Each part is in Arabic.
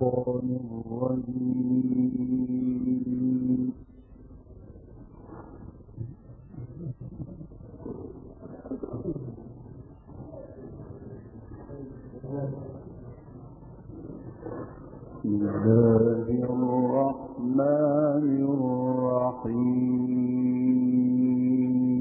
الرجيم. بسم الله الرحمن الرحيم.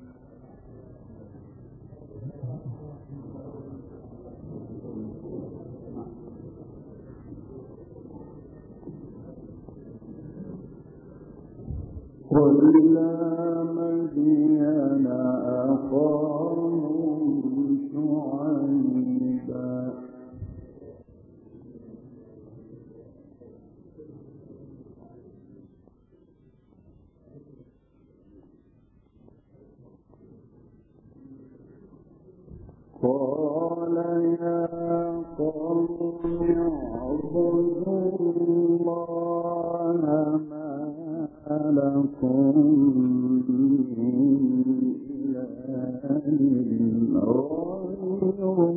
وإلى مدين أخاهم شعيبا قال يا قوم اعبدوا الله ما لكم من إله غيره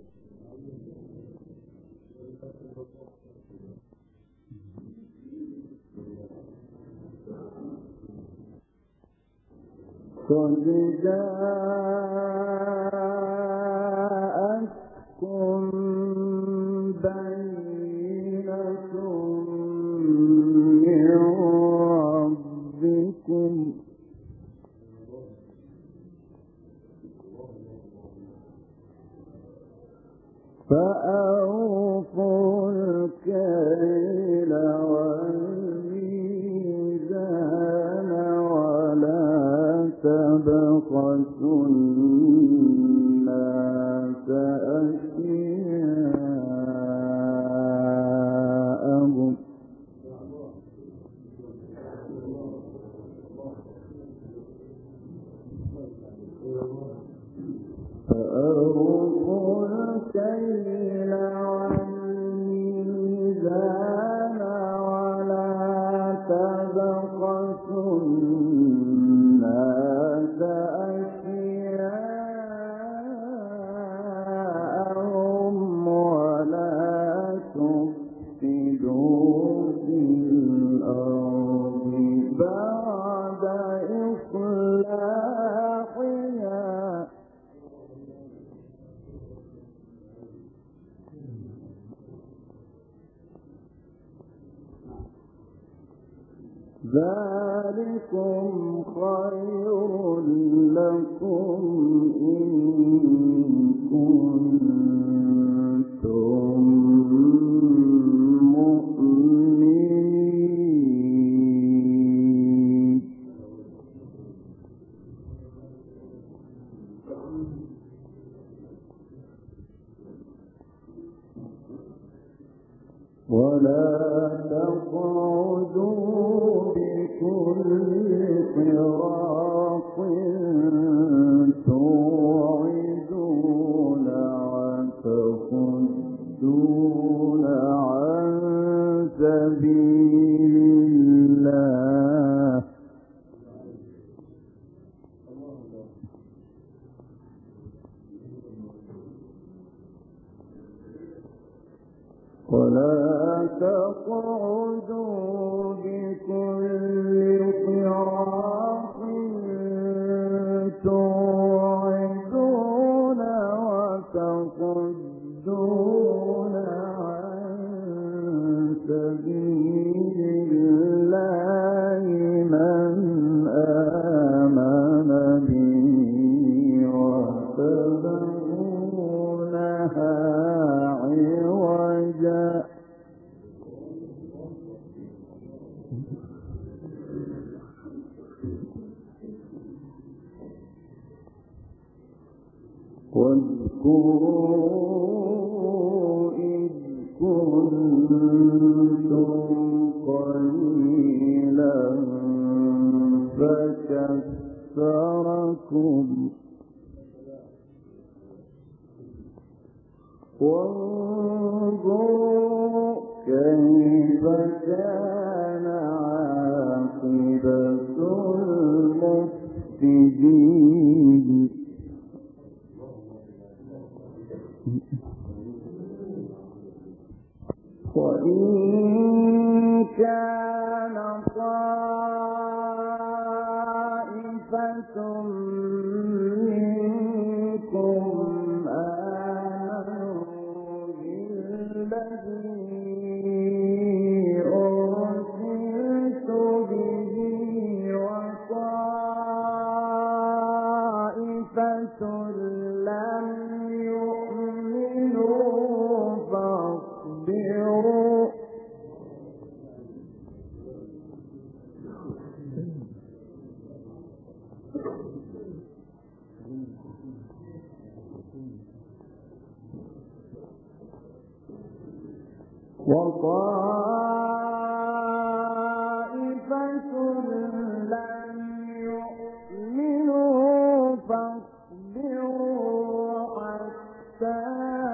قد جاءتكم بينة من ربكم فأوفوا الكيل والميزان ولا تبخسوا الناس أشياءهم فأوفوا الكيل والميزان ولا تبخسوا الناس أشياءهم ولا تفسدوا في الأرض بعد إصلاحها ذلكم خير لكم إن كنتم مؤمنين ولا تقعدوا بكل صراط توعدون وتصدون عن سبيل الله ولا تقعدوا بكل صراط توعدون وتصدون عن سبيل الله من آمن به وتبغونها عوجا واذكروا إذ كنتم قليلا فكثركم وانظروا كيف كان عاقبة المفسدين وإذ وإن كان طائفة منكم آمنوا بالذي أرسلت به وطائفة لم يؤمنوا فاصبروا وطائفة لم يؤمنوا فاصبروا حتى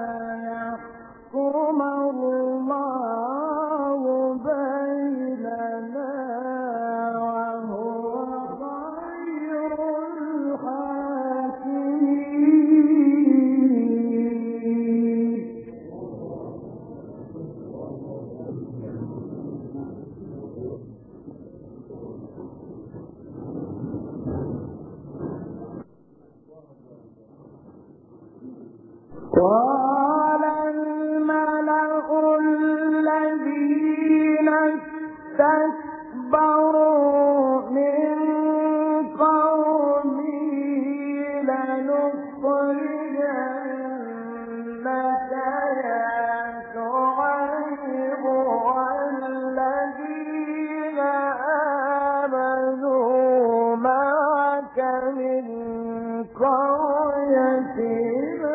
يحكم الله بيننا وهو خير الحاكمين. قال الملأ الذين استكبروا من قومه لنخرجنك يا شعيب والذين آمنوا معك من قريتنا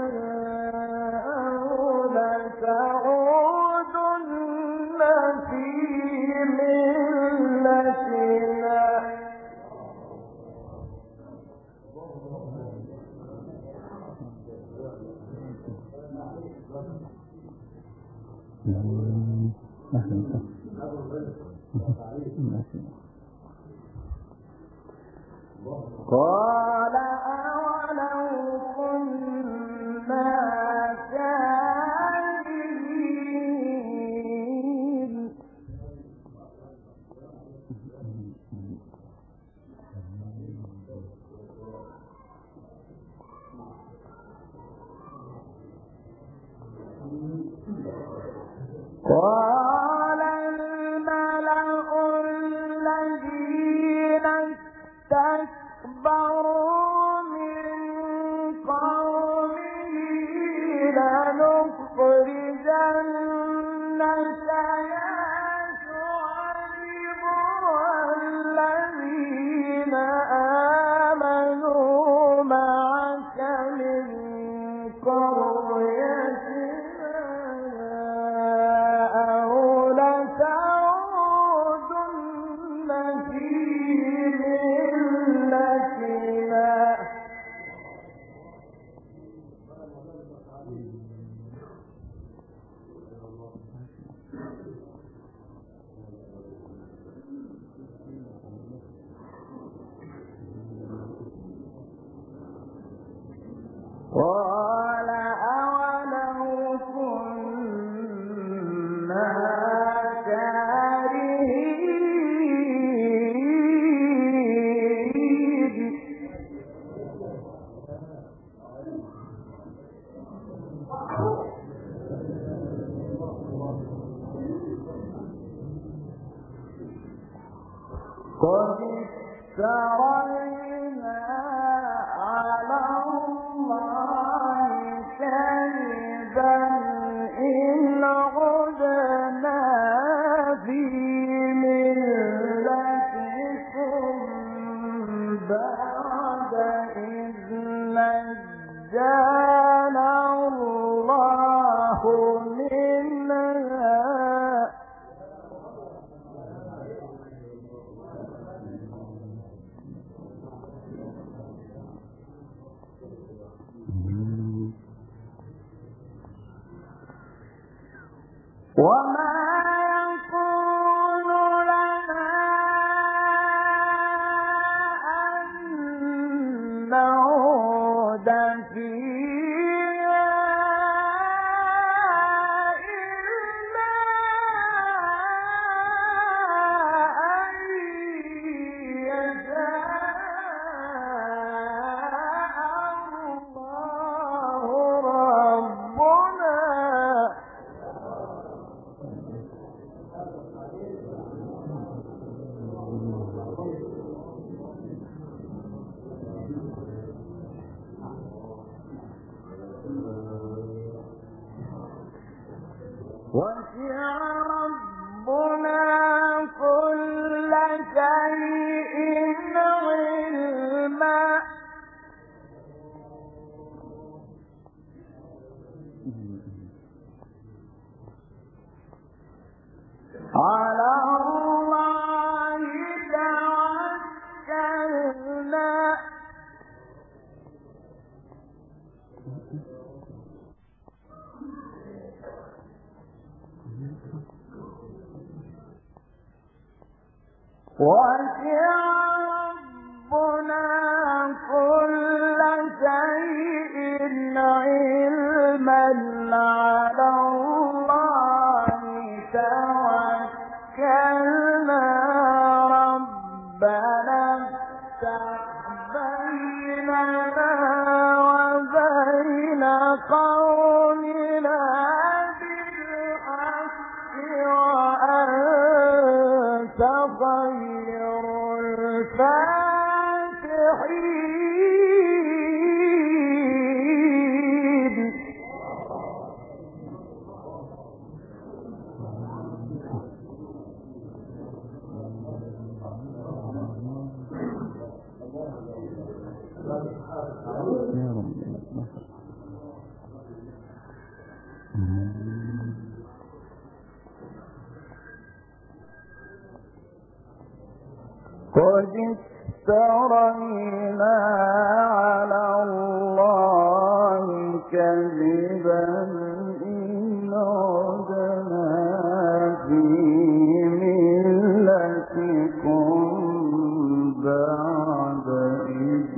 تعودن في ملتنا. قال أولو كنا كارهين. قال الملأ الذين استكبروا من قومه لنخرجنك يا شعيب والذين آمنوا معك من قريتنا أو لتعودن في ملتنا. قال أولو كنا كارهين. قد افترينا على الله كذبا إن عدنا في ملتكم بعد إذ نجانا الله منها. وما يكون لنا أن نعود فيها إلا على الله توكلنا وسع ربنا كل شيء علما على الله توكلنا ربنا افتح بيننا وبين قومنا بالحق وأنت خير الفاتحين. قد افترينا على الله كذبا إن عدنا في ملتكم بعد إذ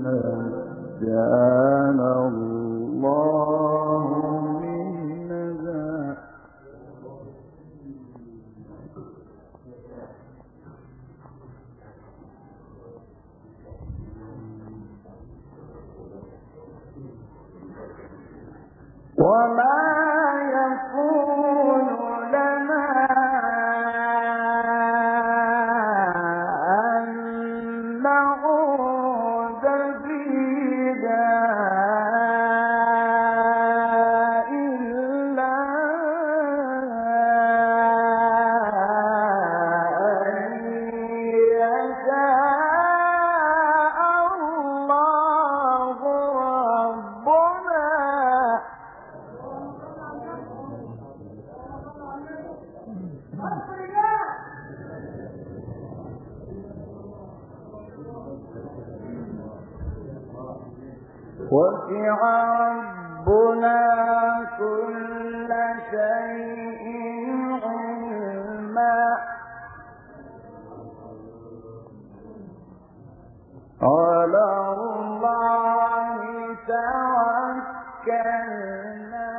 نجانا الله منها. وما يكون لنا أن نعود فيها إلا أن يشاء الله ربنا. وسع ربنا كل شيء علما على الله توكلنا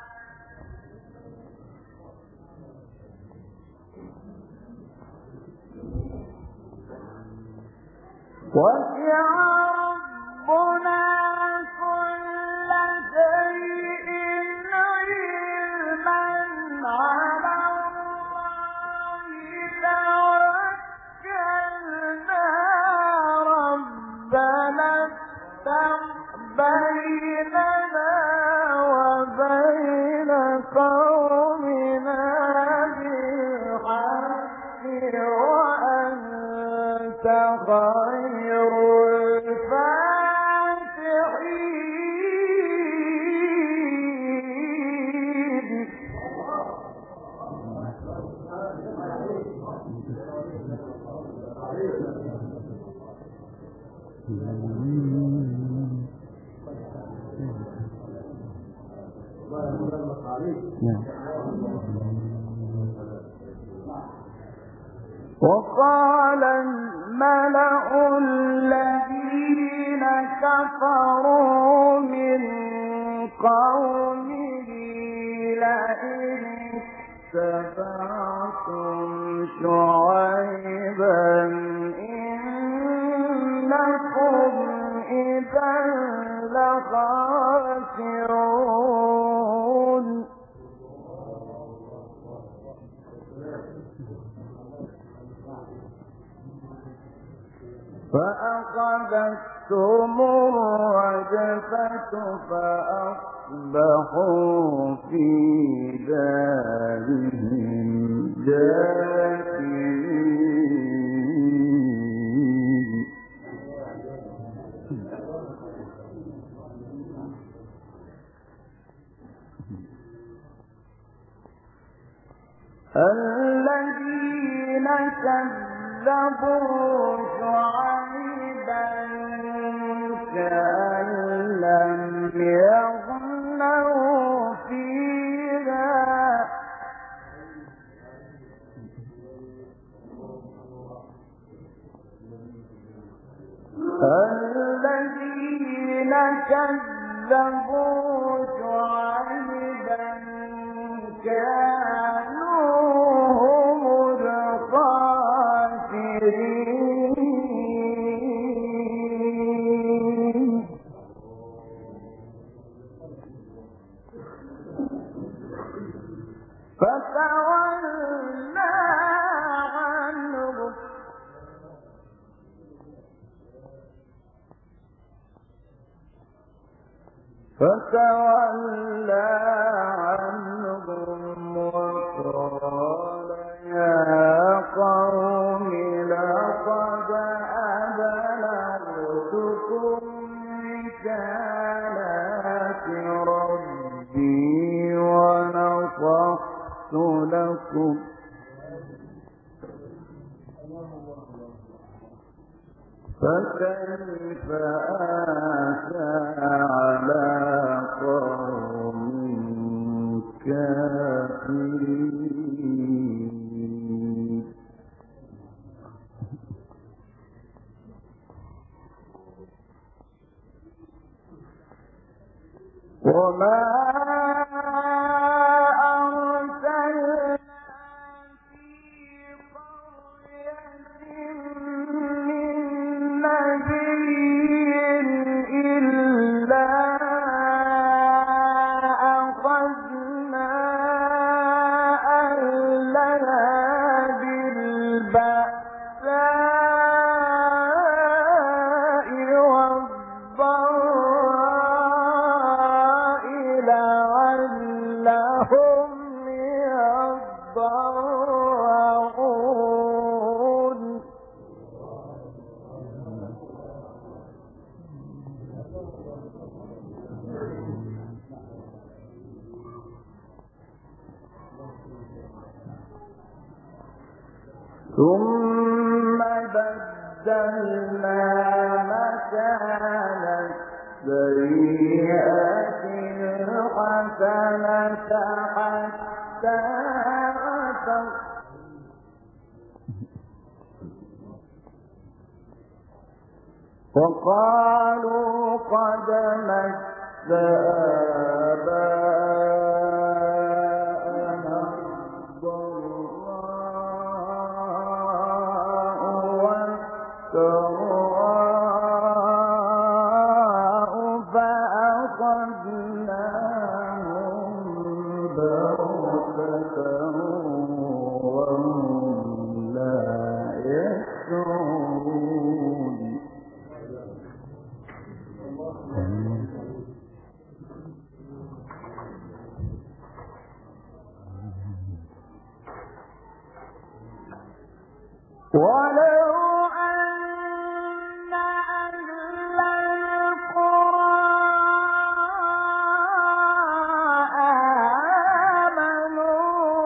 وسع ربنا كل شيء علما على الله توكلنا ربنا افتح بيننا وبين قومنا بالحق وأنت خير الفاتحين. وقال الملأ الذين كفروا من قومه لئن اتبعتم شعيبا إنكم إذا لخاسرون. فأخذتهم الرجفة فأصبحوا في دارهم جاثمين. الذين كذبوا شعيبا كأن لم يغنوا فيها الذين كذبوا شعيبا كانوا هم الخاسرين فتولى عنهم وقال يا قوم لقد أبلغتكم رسالات ربي ونصحت لكم فكيف آسى على قوم كافرين وما أرسلنا في قرية من نبي إلا أخذنا أهلها بالبأساء والضراء لعلهم يضرعون ثم بدلنا مكان السيئة الحسنة حتى عفوا وقالوا قد مس آباءنا الضراء والسراء فأخذناهم بغتة وهم لا يشعرون ولو أن أهل القرى آمنوا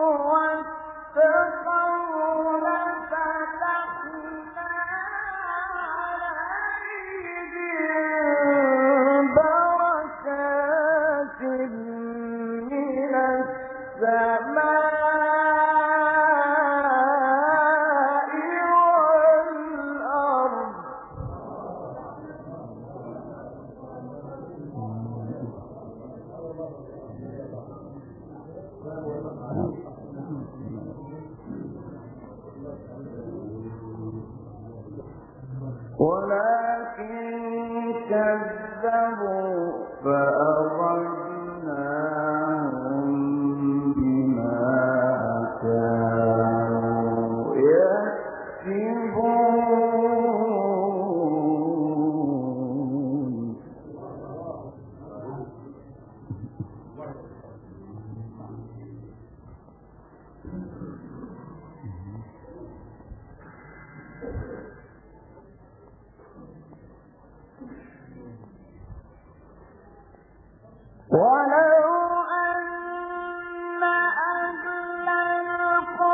واتقوا لفتحنا عليهم بركات من السماء ولكن كذبوا فأخذناهم بما كانوا يكسبون ولو أن أهل القرى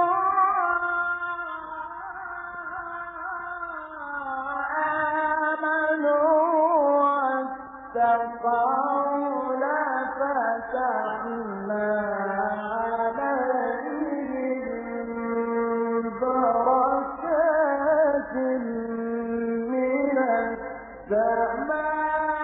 اتقوا لفتحنا عليهم بركات من السماء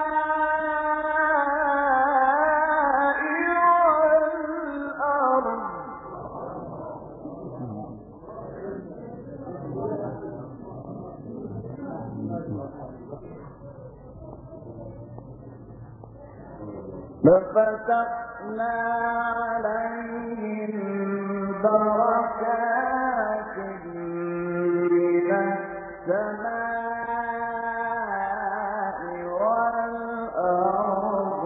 ففتحنا عليهم بركات من السماء والأرض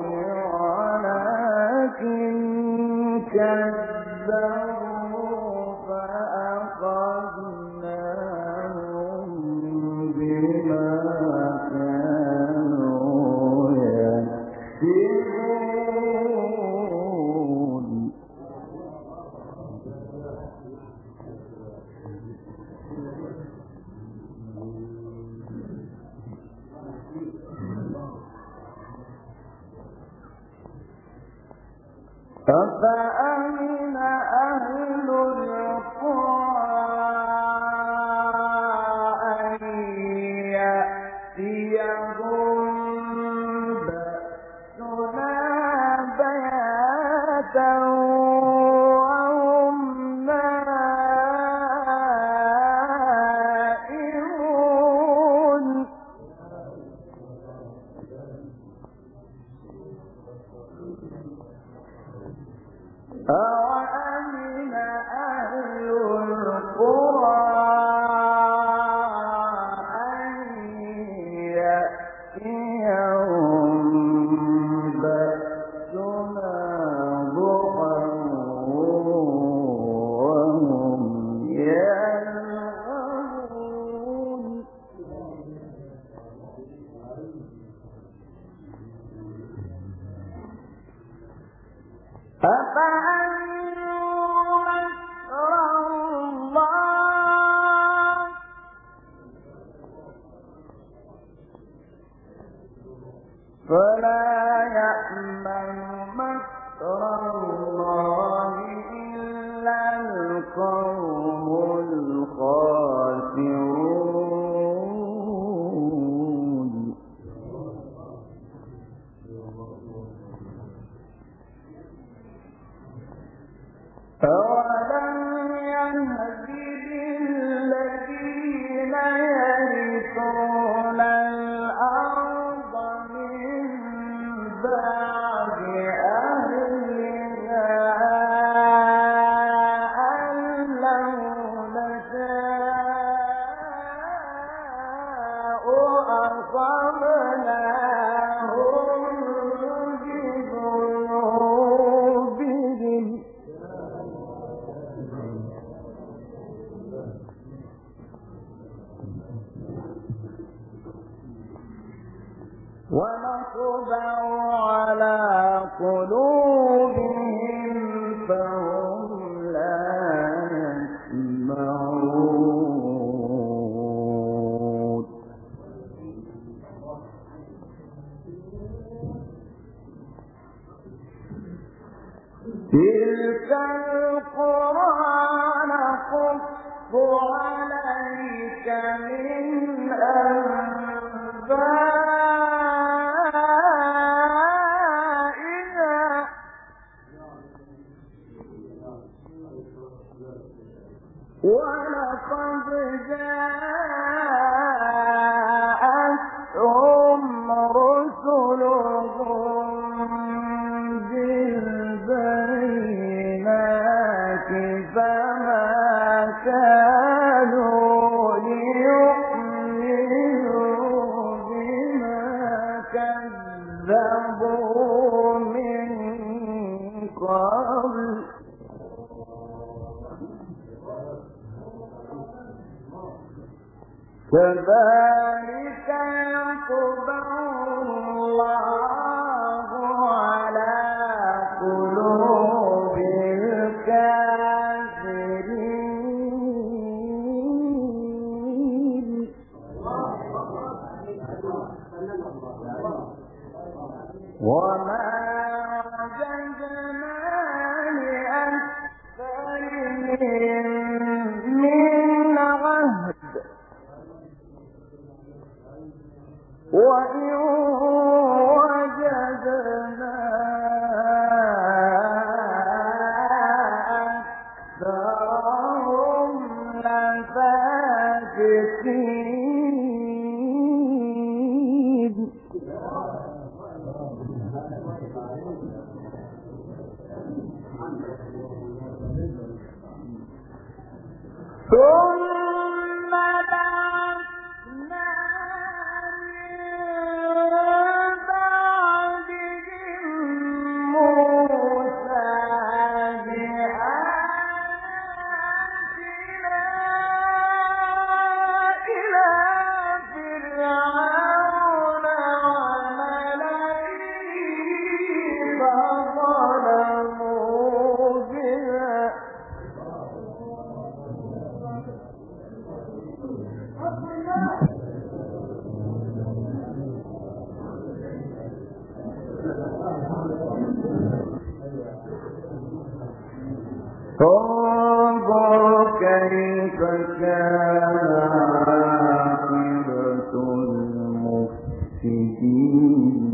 ولكن كذبوا فأخذناهم بما كانوا يكسبون. أفأمن أهل القرى أن يأتيهم بأسنا بياتا وهم نائمون. أوأمن أهل القرى أن يأتيهم بأسنا ضحى وهم يلعبون. أفأمنوا مكر الله فلا يأمن مكر الله إلا القوم الخاسرون. أولم يهد للذين يرثون الأرض من بعد أهلها أن لو نشاء أصبناهم بذنوبهم ونطبع على قلوبهم فهم لا يسمعون. تلك القرى نقص عليك من أنبائها ولقد جاءتهم رسلهم بالبينات فما كانوا ليؤمنوا بما كذبوا من قبل كذلك يطبع الله على قلوب الكافرين. من عهد وإن وجدنا أكثرهم لفاسقين ثم بعثنا انظر كيف كان عاقبة المفسدين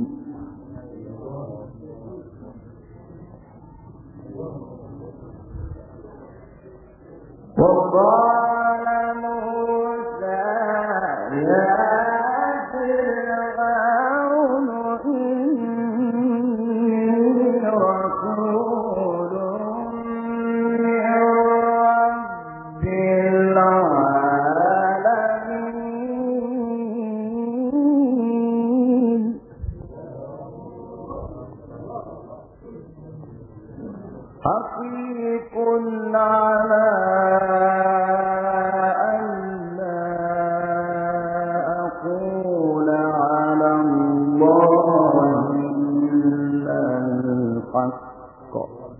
وقال موسى يا فرعون إني رسول حقيق على أن لا أقول على الله إلا الحق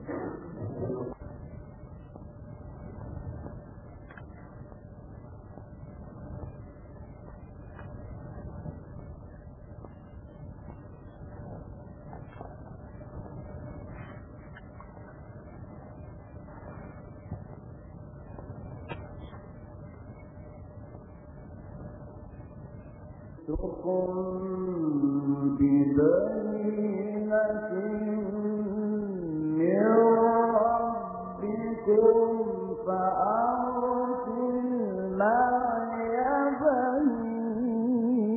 ببينة من ربكم فأرسل معي بني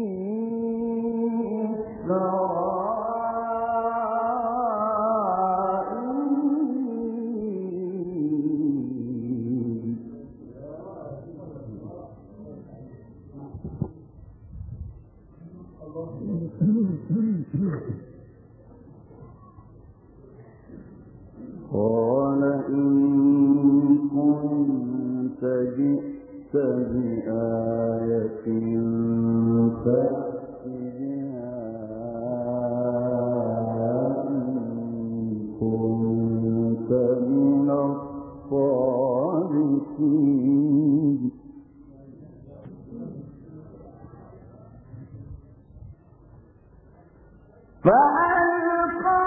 قال إن كنت جئت بآية فأت بها إن كنت من الصادقين فألقى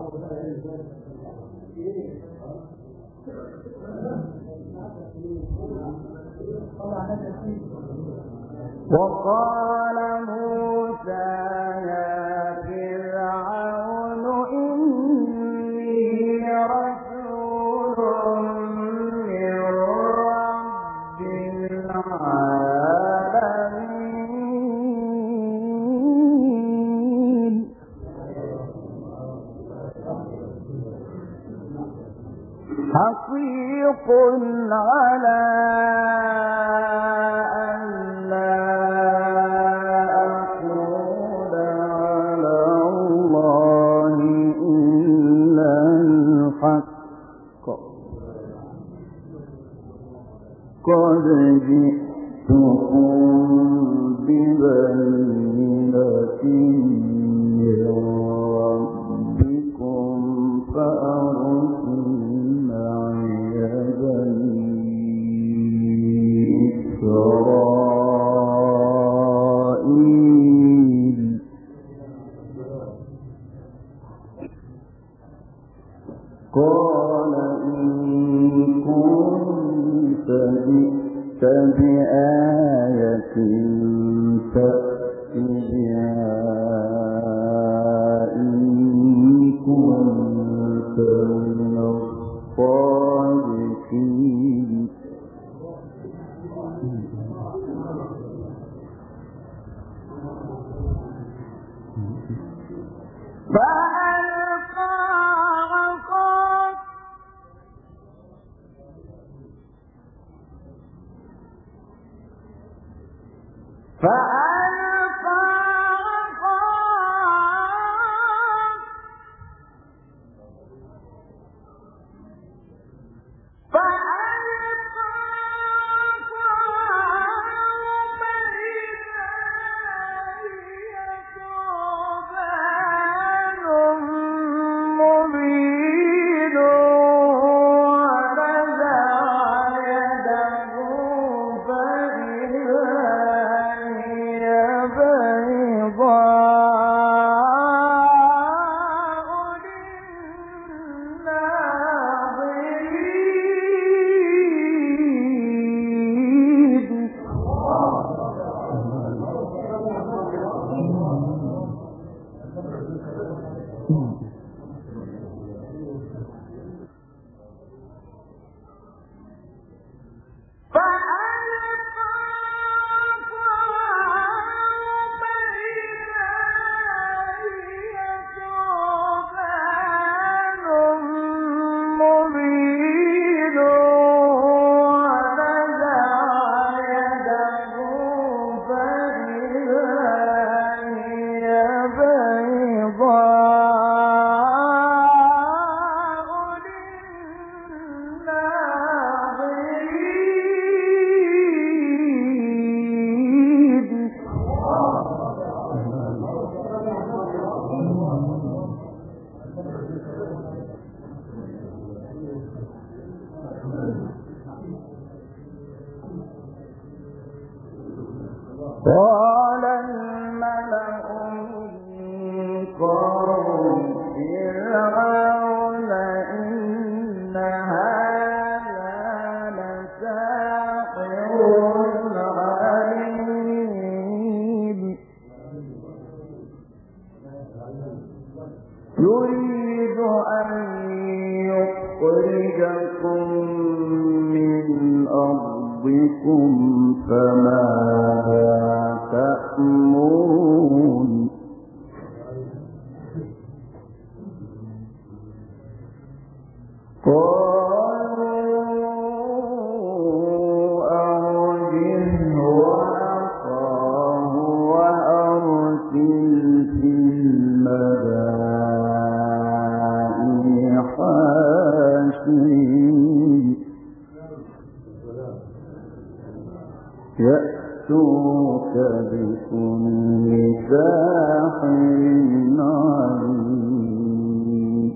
وقال موسى يا فرعون إني رسول من رب العالمين حقيق على أن لا أقول على الله إلا الحق قد جئتكم ببينة من ربكم فأرسلوا إسرائيل قال إن كنت جئت بآية فأت بها إن كنت من الصادقين قال الملأ من قوم فرعون إن هذا لساحر عليم يريد أن يخرجكم من أرضكم فماذا تأمرون قالوا أرجه وأخاه وأرسل في المدائن حاشرين يأتوك بكل ساحر عليم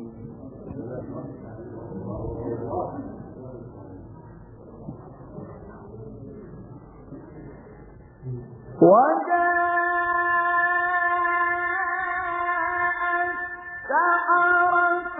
وجاء السحرة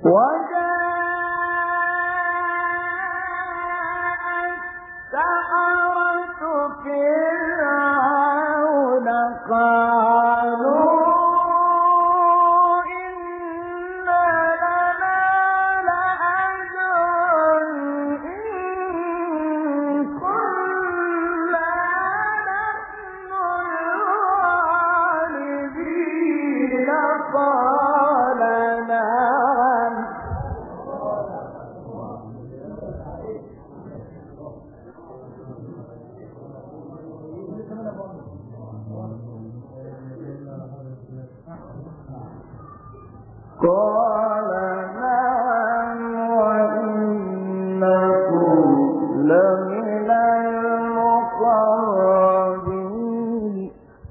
قال نعم وإنكم لمن المقربين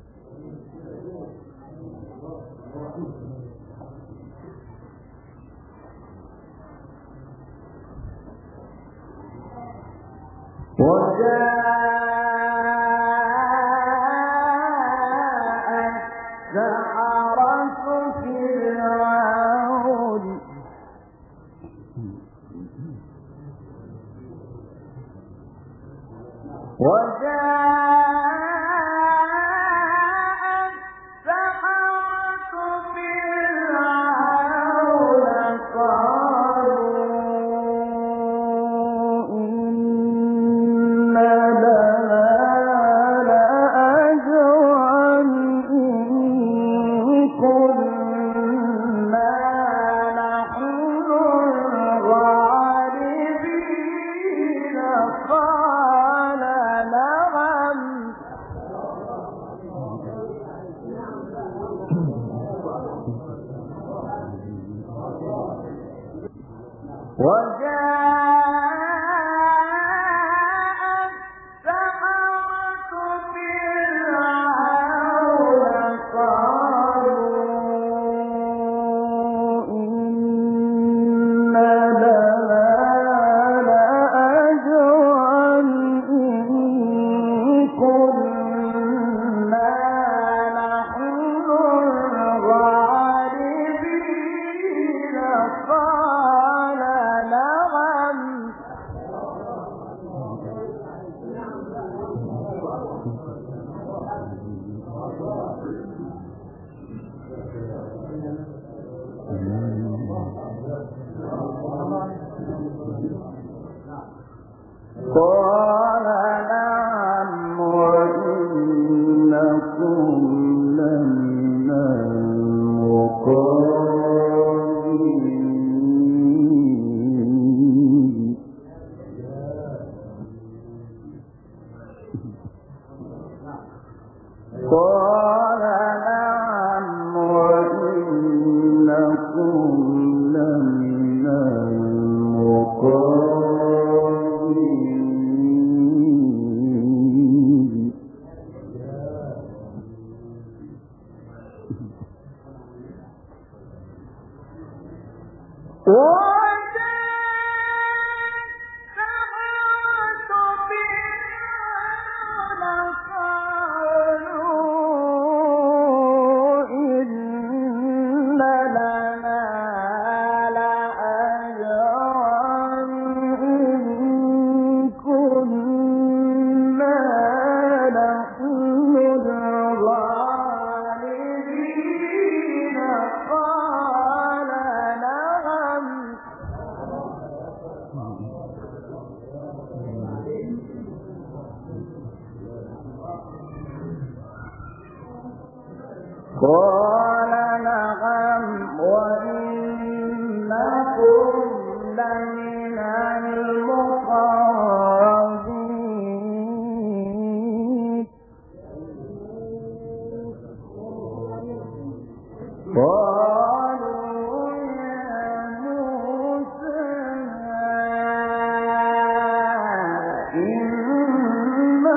قال نعم وإنكم لمن المقربين قال نعم وإنكم لمن المقربين قال نعم وإنكم لمن المقربين قالوا يا موسى إما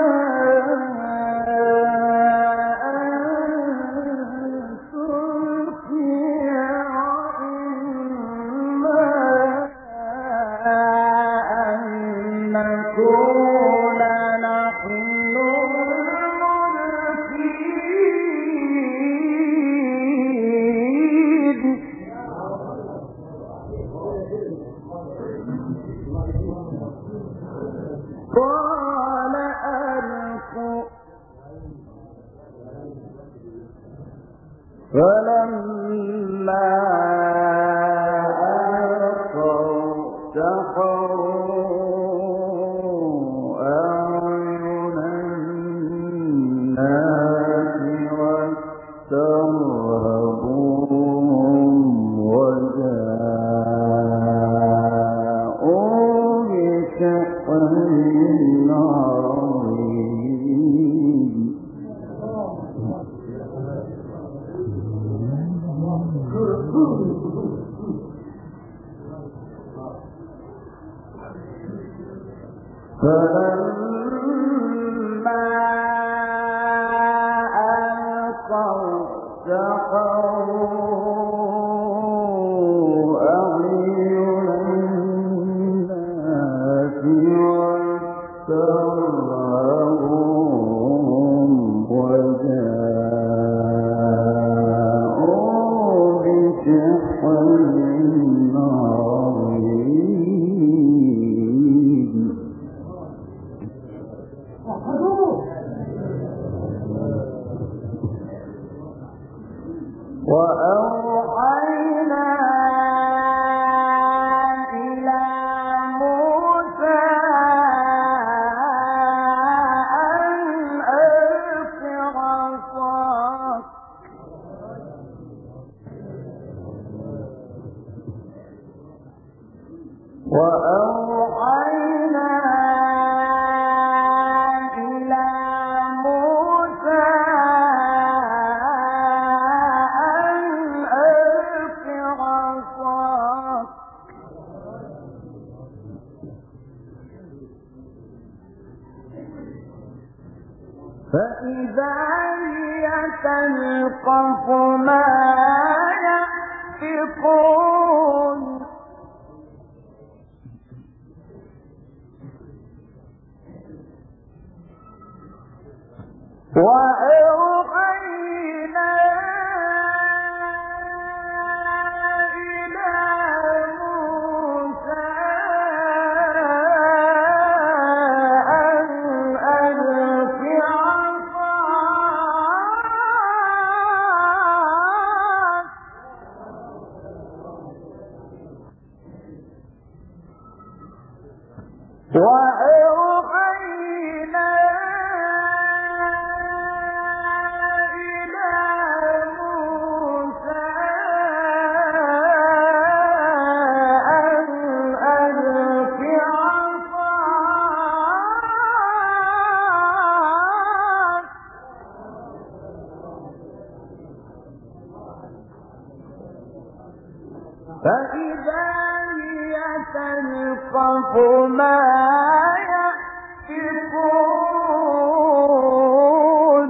فلما ألقوا سحروا أعين الناس واسترهبوهم وجاءوا بسحر عظيم. فلما ألقوا سحروا أعين الناس واسترهبوهم وجاءوا بسحر وأوحينا إلى موسى أن ألق عصاك فإذا هي تلقف ما يأفكون وأوحينا إلى موسى أن ألق عصاك وأوحينا إلى موسى أن ألق عصاك فإذا هي تلقف ما يأفكون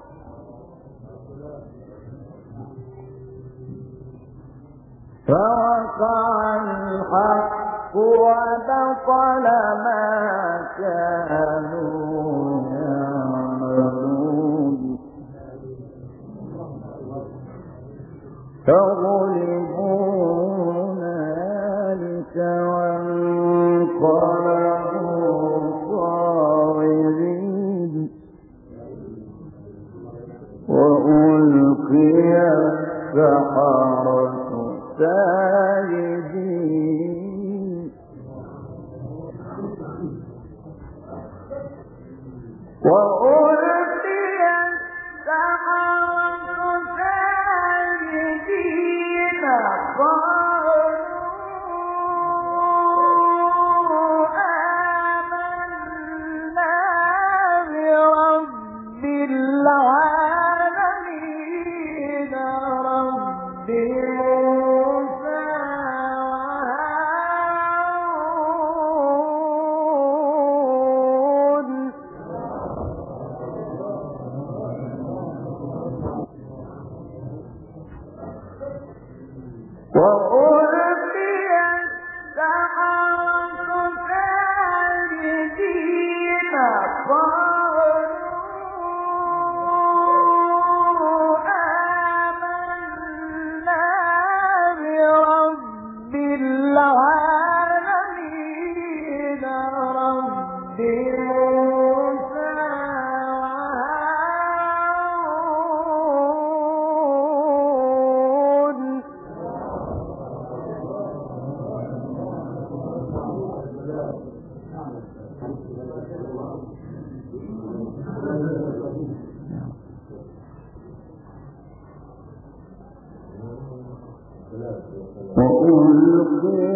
فوقع الحق وبطل ما كانوا يعملون فغلبوا هنالك وانقلبوا صاغرين وألقي السحرة ساجدين وألقي السحرة ساجدين قالوا آمنا برب العالمين رب موسى وهارون وألقي السحرة ساجدين قالوا آمنا برب العالمين رب موسى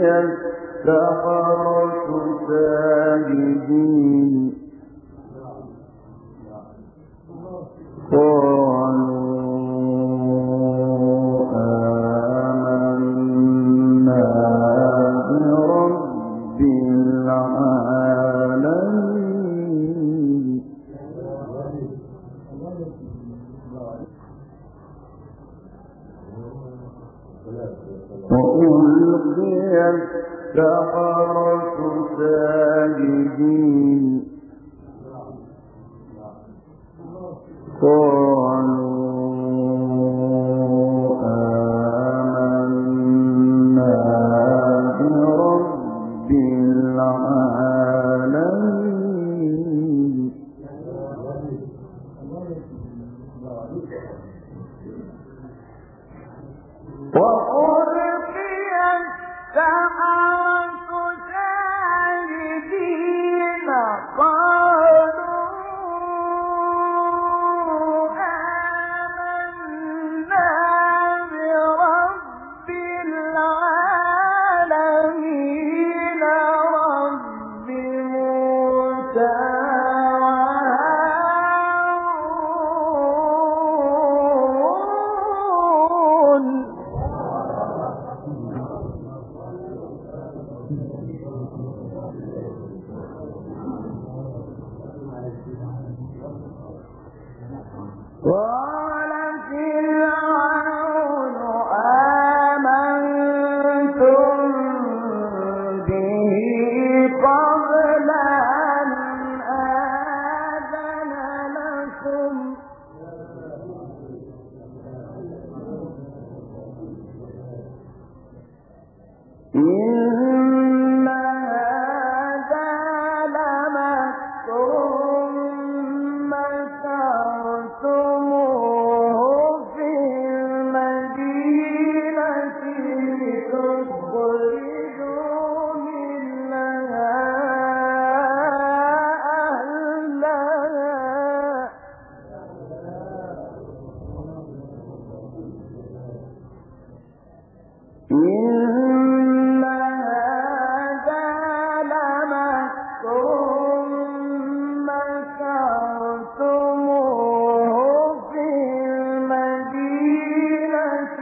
السحرة ساجدين وألقي السحرة ساجدين قالوا آمنا برب العالمين وألقي السحرة ساجدين قالوا آمنا برب العالمين رب موسى قال فرعون آمنتم به قبل أن آذن لكم إن هذا لمكر مكرتموه في المدينة لتخرجوا منها أهلها إن هذا لمكر مكرتموه في المدينة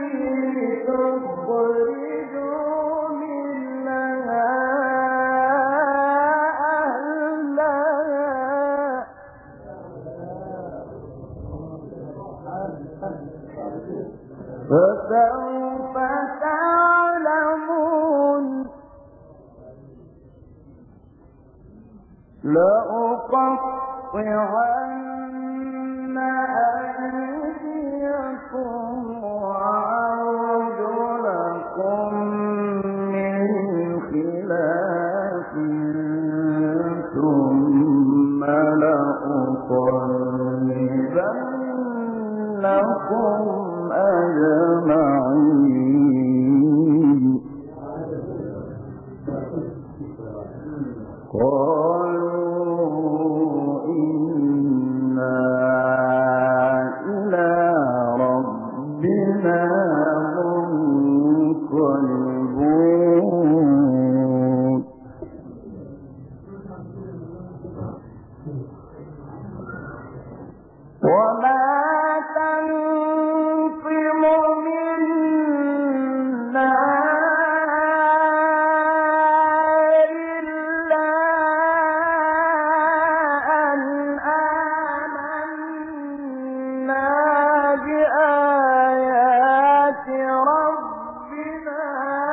لتخرجوا منها أهلها فسوف تعلمون لأقطعن أيديكم وأرجلكم من خلاف ثم لأصلبنكم أجمعين قالوا إنا إلى ربنا منقلبون وما تنقم منا إلا أن آمنا بآيات ربنا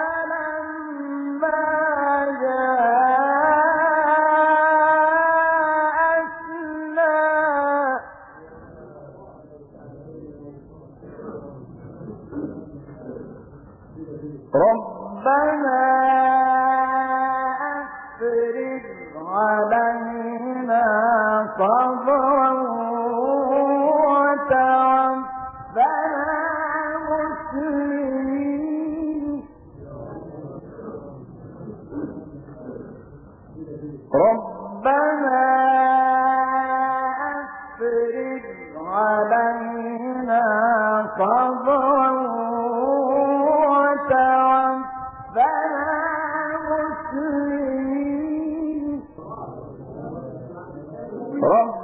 لما جاءتنا ربنا أفرغ علينا صبرا وتوفنا مسلمين ربنا أفرغ علينا صبرا وتوفنا رب